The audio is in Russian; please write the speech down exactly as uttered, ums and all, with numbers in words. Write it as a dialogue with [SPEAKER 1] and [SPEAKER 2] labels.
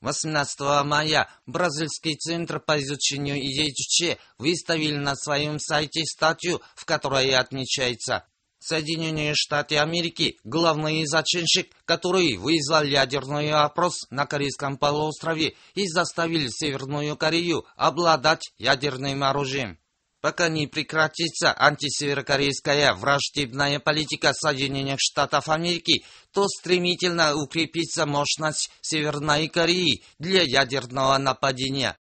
[SPEAKER 1] восемнадцатого мая Бразильский центр по изучению идей Чучхе выставил на своем сайте статью, в которой отмечается: Соединенные Штаты Америки – главный зачинщик, который вызвал ядерный опрос на Корейском полуострове и заставил Северную Корею обладать ядерным оружием. Пока не прекратится антисеверокорейская враждебная политика Соединенных Штатов Америки, то стремительно укрепится мощность Северной Кореи для ядерного нападения.